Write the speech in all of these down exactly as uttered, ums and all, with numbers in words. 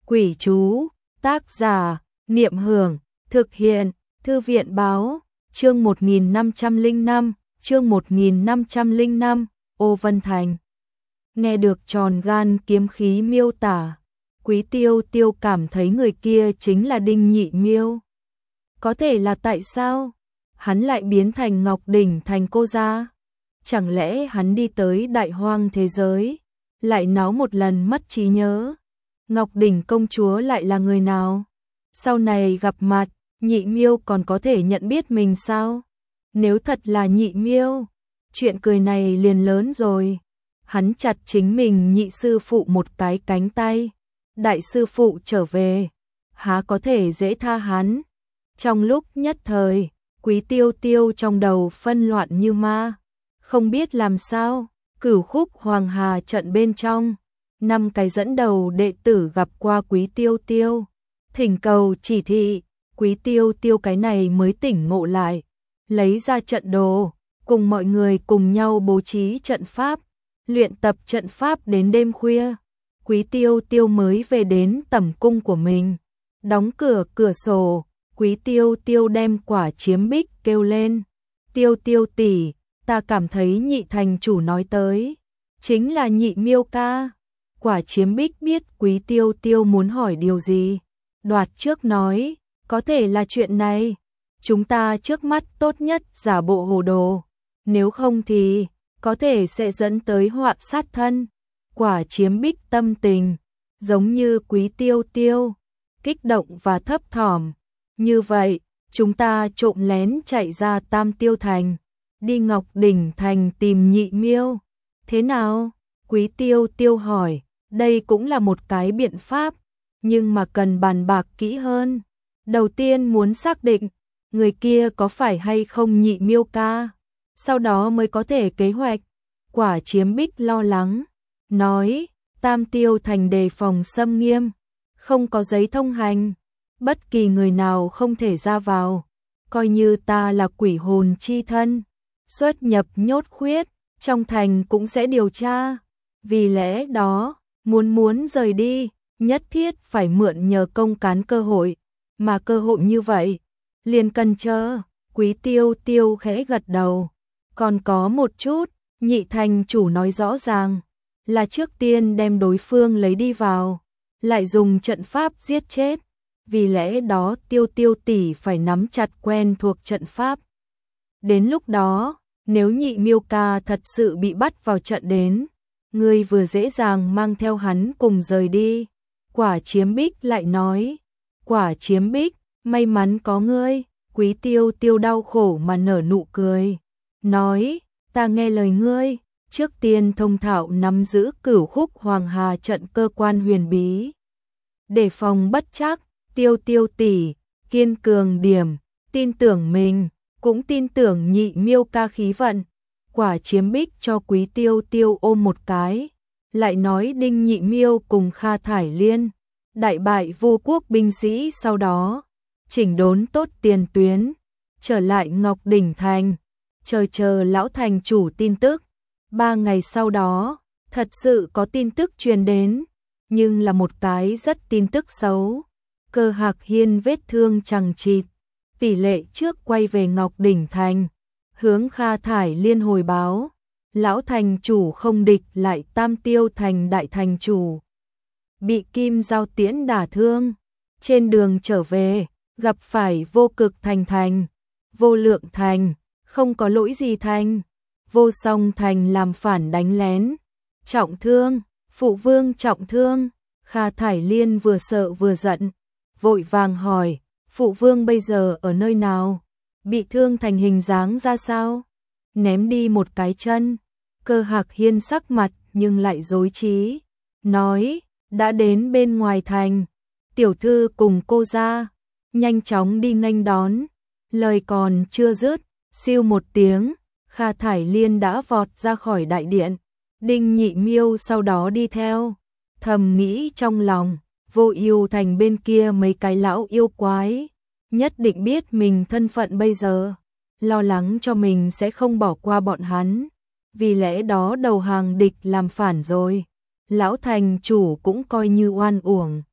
Quỷ chú, tác giả, Niệm Hưởng, thực hiện, Thư viện báo, chương một nghìn năm trăm lẻ năm, chương một nghìn năm trăm lẻ năm, Ô Vân Thành. Nghe được tròn gan kiếm khí miêu tả, Quý Tiêu Tiêu cảm thấy người kia chính là Đinh Nhị Miêu. Có thể là tại sao hắn lại biến thành Ngọc Đỉnh thành cô gia? Chẳng lẽ hắn đi tới đại hoang thế giới, lại náo một lần mất trí nhớ? Ngọc Đỉnh công chúa lại là người nào? Sau này gặp mặt, Nhị Miêu còn có thể nhận biết mình sao? Nếu thật là Nhị Miêu, chuyện cười này liền lớn rồi. Hắn chặt chính mình nhị sư phụ một cái cánh tay. Đại sư phụ trở về, há có thể dễ tha hắn? Trong lúc nhất thời, Quý Tiêu Tiêu trong đầu phân loạn như ma, không biết làm sao. Cửu khúc Hoàng Hà trận bên trong, năm cái dẫn đầu đệ tử gặp qua Quý Tiêu Tiêu, thỉnh cầu chỉ thị. Quý Tiêu Tiêu cái này mới tỉnh ngộ lại, lấy ra trận đồ, cùng mọi người cùng nhau bố trí trận pháp, luyện tập trận pháp đến đêm khuya. Quý Tiêu Tiêu mới về đến tẩm cung của mình, đóng cửa cửa sổ. Quý Tiêu Tiêu đem Quả Chiếm Bích kêu lên, Tiêu Tiêu tỷ, ta cảm thấy Nhị thành chủ nói tới chính là Nhị Miêu ca. Quả Chiếm Bích biết Quý Tiêu Tiêu muốn hỏi điều gì, đoạt trước nói, có thể là chuyện này, chúng ta trước mắt tốt nhất giả bộ hồ đồ, nếu không thì có thể sẽ dẫn tới họa sát thân. Quả Chiếm Bích tâm tình giống như Quý Tiêu Tiêu, kích động và thấp thỏm. Như vậy, chúng ta trộm lén chạy ra Tam Tiêu Thành, đi Ngọc Đỉnh Thành tìm Nhị Miêu. Thế nào? Quý Tiêu Tiêu hỏi. Đây cũng là một cái biện pháp, nhưng mà cần bàn bạc kỹ hơn. Đầu tiên muốn xác định người kia có phải hay không Nhị Miêu ca, sau đó mới có thể kế hoạch. Quả Chiếm Bích lo lắng, nói, Tam Tiêu Thành đề phòng xâm nghiêm, không có giấy thông hành, bất kỳ người nào không thể ra vào, coi như ta là quỷ hồn chi thân, xuất nhập nhốt khuyết, trong thành cũng sẽ điều tra. Vì lẽ đó, muốn muốn rời đi, nhất thiết phải mượn nhờ công cán cơ hội, mà cơ hội như vậy, liền cần chờ. Quý Tiêu Tiêu khẽ gật đầu. Còn có một chút, Nhị thành chủ nói rõ ràng, là trước tiên đem đối phương lấy đi vào, lại dùng trận pháp giết chết. Vì lẽ đó Tiêu Tiêu tỷ phải nắm chặt quen thuộc trận pháp. Đến lúc đó, nếu Nhị Miêu ca thật sự bị bắt vào trận đến, ngươi vừa dễ dàng mang theo hắn cùng rời đi. Quả Chiếm Bích lại nói, Quả Chiếm Bích, may mắn có ngươi. Quý Tiêu Tiêu đau khổ mà nở nụ cười, nói, ta nghe lời ngươi, trước tiên thông thạo nắm giữ Cửu khúc Hoàng Hà trận cơ quan huyền bí, để phòng bất trắc. Tiêu Tiêu tỷ, kiên cường điểm, tin tưởng mình, cũng tin tưởng Nhị Miêu ca khí vận. Quả Chiếm Bích cho Quý Tiêu Tiêu ôm một cái, lại nói Đinh Nhị Miêu cùng Kha Thải Liên đại bại vô quốc binh sĩ, sau đó chỉnh đốn tốt tiền tuyến, trở lại Ngọc Đỉnh Thành, chờ chờ lão thành chủ tin tức. Ba ngày sau đó, thật sự có tin tức truyền đến, nhưng là một cái rất tin tức xấu. Cơ Hạc Hiên vết thương chằng chịt, tỷ lệ trước quay về Ngọc Đỉnh Thành, hướng Kha Thải Liên hồi báo, lão thành chủ không địch lại Tam Tiêu Thành đại thành chủ, bị kim giao tiễn đả thương, trên đường trở về, gặp phải Vô Cực Thành thành, Vô Lượng Thành, không có lỗi gì thành, Vô Song Thành làm phản đánh lén, trọng thương, phụ vương trọng thương. Kha Thải Liên vừa sợ vừa giận, vội vàng hỏi, phụ vương bây giờ ở nơi nào, bị thương thành hình dáng ra sao? Ném đi một cái chân. Cơ Hạc Hiên sắc mặt nhưng lại rối trí, nói, đã đến bên ngoài thành, tiểu thư cùng cô ra, nhanh chóng đi nghênh đón. Lời còn chưa dứt, siêu một tiếng, Kha Thải Liên đã vọt ra khỏi đại điện. Đinh Nhị Miêu sau đó đi theo, thầm nghĩ trong lòng, Vô Yêu Thành bên kia mấy cái lão yêu quái nhất định biết mình thân phận bây giờ, lo lắng cho mình sẽ không bỏ qua bọn hắn, vì lẽ đó đầu hàng địch làm phản rồi. Lão thành chủ cũng coi như oan uổng,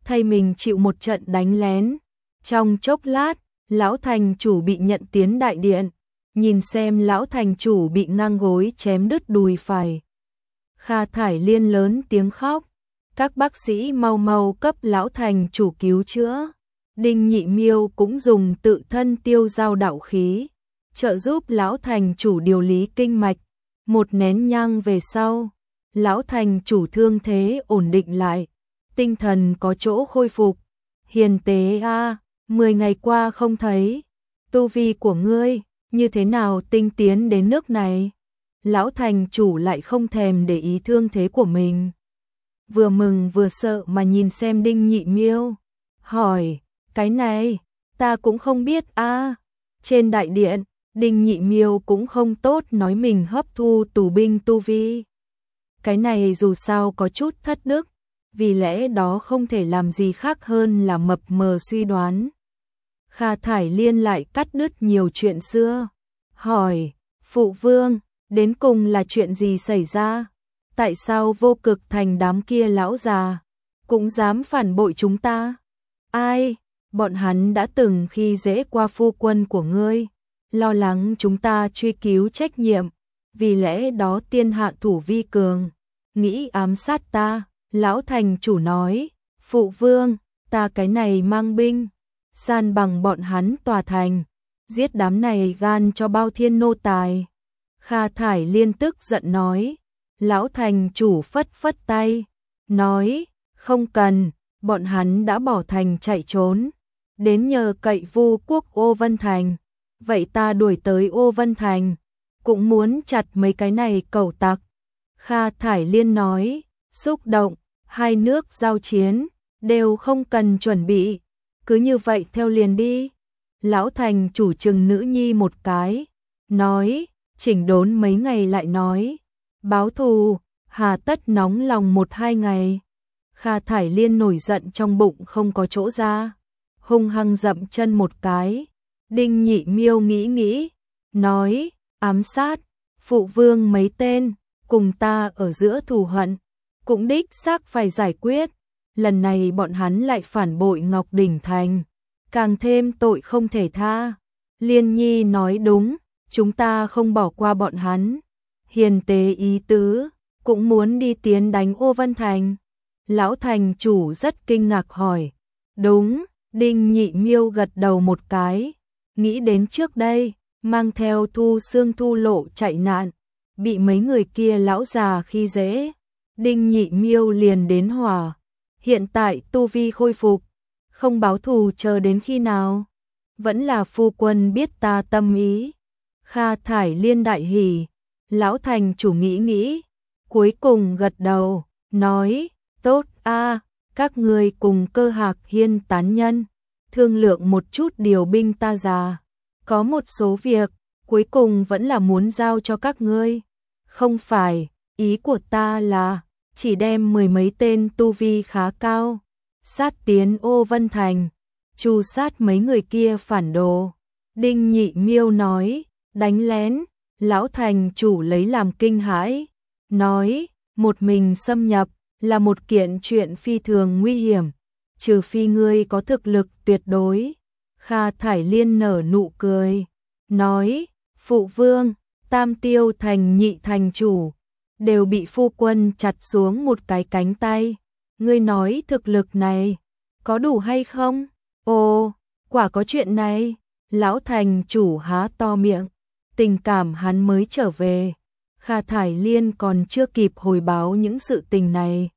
thay mình chịu một trận đánh lén. Trong chốc lát, lão thành chủ bị nhận tiến đại điện, nhìn xem lão thành chủ bị ngang gối chém đứt đùi phải. Kha Thải Liên lớn tiếng khóc, các bác sĩ mau mau cấp lão thành chủ cứu chữa. Đinh Nhị Miêu cũng dùng tự thân tiêu giao đạo khí, trợ giúp lão thành chủ điều lý kinh mạch. Một nén nhang về sau, lão thành chủ thương thế ổn định lại, tinh thần có chỗ khôi phục. Hiền tế a, mười ngày qua không thấy, tu vi của ngươi như thế nào tinh tiến đến nước này? Lão thành chủ lại không thèm để ý thương thế của mình, vừa mừng vừa sợ mà nhìn xem Đinh Nhị Miêu, hỏi, cái này, ta cũng không biết a. Trên đại điện, Đinh Nhị Miêu cũng không tốt nói mình hấp thu tù binh tu vi. Cái này dù sao có chút thất đức, vì lẽ đó không thể làm gì khác hơn là mập mờ suy đoán. Kha Thải Liên lại cắt đứt nhiều chuyện xưa, hỏi, phụ vương, đến cùng là chuyện gì xảy ra? Tại sao Vô Cực Thành đám kia lão già cũng dám phản bội chúng ta? Ai? Bọn hắn đã từng khi dễ qua phu quân của ngươi, lo lắng chúng ta truy cứu trách nhiệm, vì lẽ đó tiên hạ thủ vi cường, nghĩ ám sát ta. Lão thành chủ nói, phụ vương, ta cái này mang binh, san bằng bọn hắn tòa thành, giết đám này gan cho bao thiên nô tài. Kha Thải Liên tức giận nói, lão thành chủ phất phất tay, nói, không cần, bọn hắn đã bỏ thành chạy trốn, đến nhờ cậy Vu quốc Ô Vân Thành, vậy ta đuổi tới Ô Vân Thành, cũng muốn chặt mấy cái này cẩu tặc. Kha Thải Liên nói, xúc động, hai nước giao chiến, đều không cần chuẩn bị, cứ như vậy theo liền đi. Lão thành chủ trừng nữ nhi một cái, nói, chỉnh đốn mấy ngày lại nói, báo thù, hà tất nóng lòng một hai ngày. Kha Thải Liên nổi giận trong bụng không có chỗ ra, hung hăng dậm chân một cái. Đinh Nhị Miêu nghĩ nghĩ, nói, ám sát, phụ vương mấy tên, cùng ta ở giữa thù hận, cũng đích xác phải giải quyết. Lần này bọn hắn lại phản bội Ngọc Đỉnh Thành, càng thêm tội không thể tha. Liên Nhi nói đúng, chúng ta không bỏ qua bọn hắn. Hiền tế ý tứ, cũng muốn đi tiến đánh Ô Vân Thành. Lão thành chủ rất kinh ngạc hỏi, đúng. Đinh Nhị Miêu gật đầu một cái, nghĩ đến trước đây, mang theo Thu Xương Thu Lộ chạy nạn, bị mấy người kia lão già khi dễ. Đinh Nhị Miêu liền đến hỏa, hiện tại tu vi khôi phục, không báo thù chờ đến khi nào? Vẫn là phu quân biết ta tâm ý. Kha Thải Liên đại hỉ, lão thành chủ nghĩ nghĩ, cuối cùng gật đầu, nói, tốt a, các người cùng Cơ Hạc Hiên tán nhân, thương lượng một chút điều binh ta già. Có một số việc, cuối cùng vẫn là muốn giao cho các ngươi. Không phải, ý của ta là, chỉ đem mười mấy tên tu vi khá cao, sát tiến Ô Vân Thành, tru sát mấy người kia phản đồ. Đinh Nhị Miêu nói, đánh lén, lão thành chủ lấy làm kinh hãi, nói, một mình xâm nhập, là một kiện chuyện phi thường nguy hiểm, trừ phi ngươi có thực lực tuyệt đối. Kha Thải Liên nở nụ cười, nói, phụ vương, Tam Tiêu Thành nhị thành chủ, đều bị phu quân chặt xuống một cái cánh tay. Ngươi nói thực lực này, có đủ hay không? Ồ, quả có chuyện này. Lão thành chủ há to miệng, tình cảm hắn mới trở về. Kha Thải Liên còn chưa kịp hồi báo những sự tình này.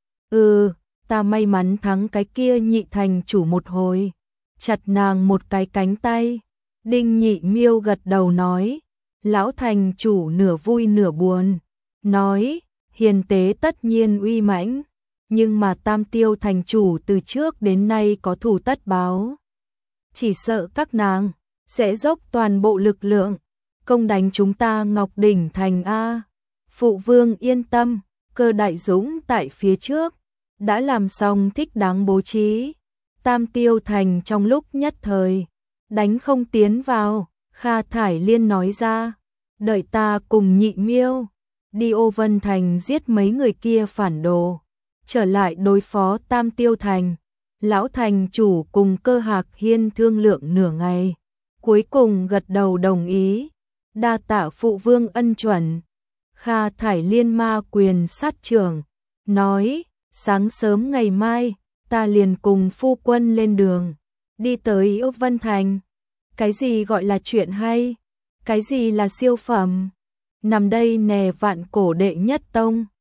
Ừ, ta may mắn thắng cái kia nhị thành chủ một hồi, chặt nàng một cái cánh tay. Đinh Nhị Miêu gật đầu nói, lão thành chủ nửa vui nửa buồn, nói, hiền tế tất nhiên uy mãnh, nhưng mà Tam Tiêu thành chủ từ trước đến nay có thù tất báo. Chỉ sợ các nàng sẽ dốc toàn bộ lực lượng công đánh chúng ta Ngọc Đỉnh Thành a. Phụ vương yên tâm, Cơ Đại Dũng tại phía trước đã làm xong thích đáng bố trí. Tam Tiêu Thành trong lúc nhất thời đánh không tiến vào. Kha Thải Liên nói ra, đợi ta cùng Nhị Miêu đi Ô Vân Thành giết mấy người kia phản đồ, trở lại đối phó Tam Tiêu Thành. Lão thành chủ cùng Cơ Hạc Hiên thương lượng nửa ngày, cuối cùng gật đầu đồng ý, đa tạ phụ vương ân chuẩn. Kha Thải Liên ma quyền sát trưởng, nói, sáng sớm ngày mai, ta liền cùng phu quân lên đường, đi tới Ốc Vân Thành. Cái gì gọi là chuyện hay? Cái gì là siêu phẩm? Nằm đây nè vạn cổ đệ nhất tông.